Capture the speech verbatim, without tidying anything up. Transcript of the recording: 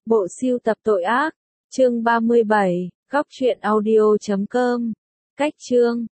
Bộ sưu tập tội ác, chương ba mươi bảy, góc truyện audio chấm com. Cách chương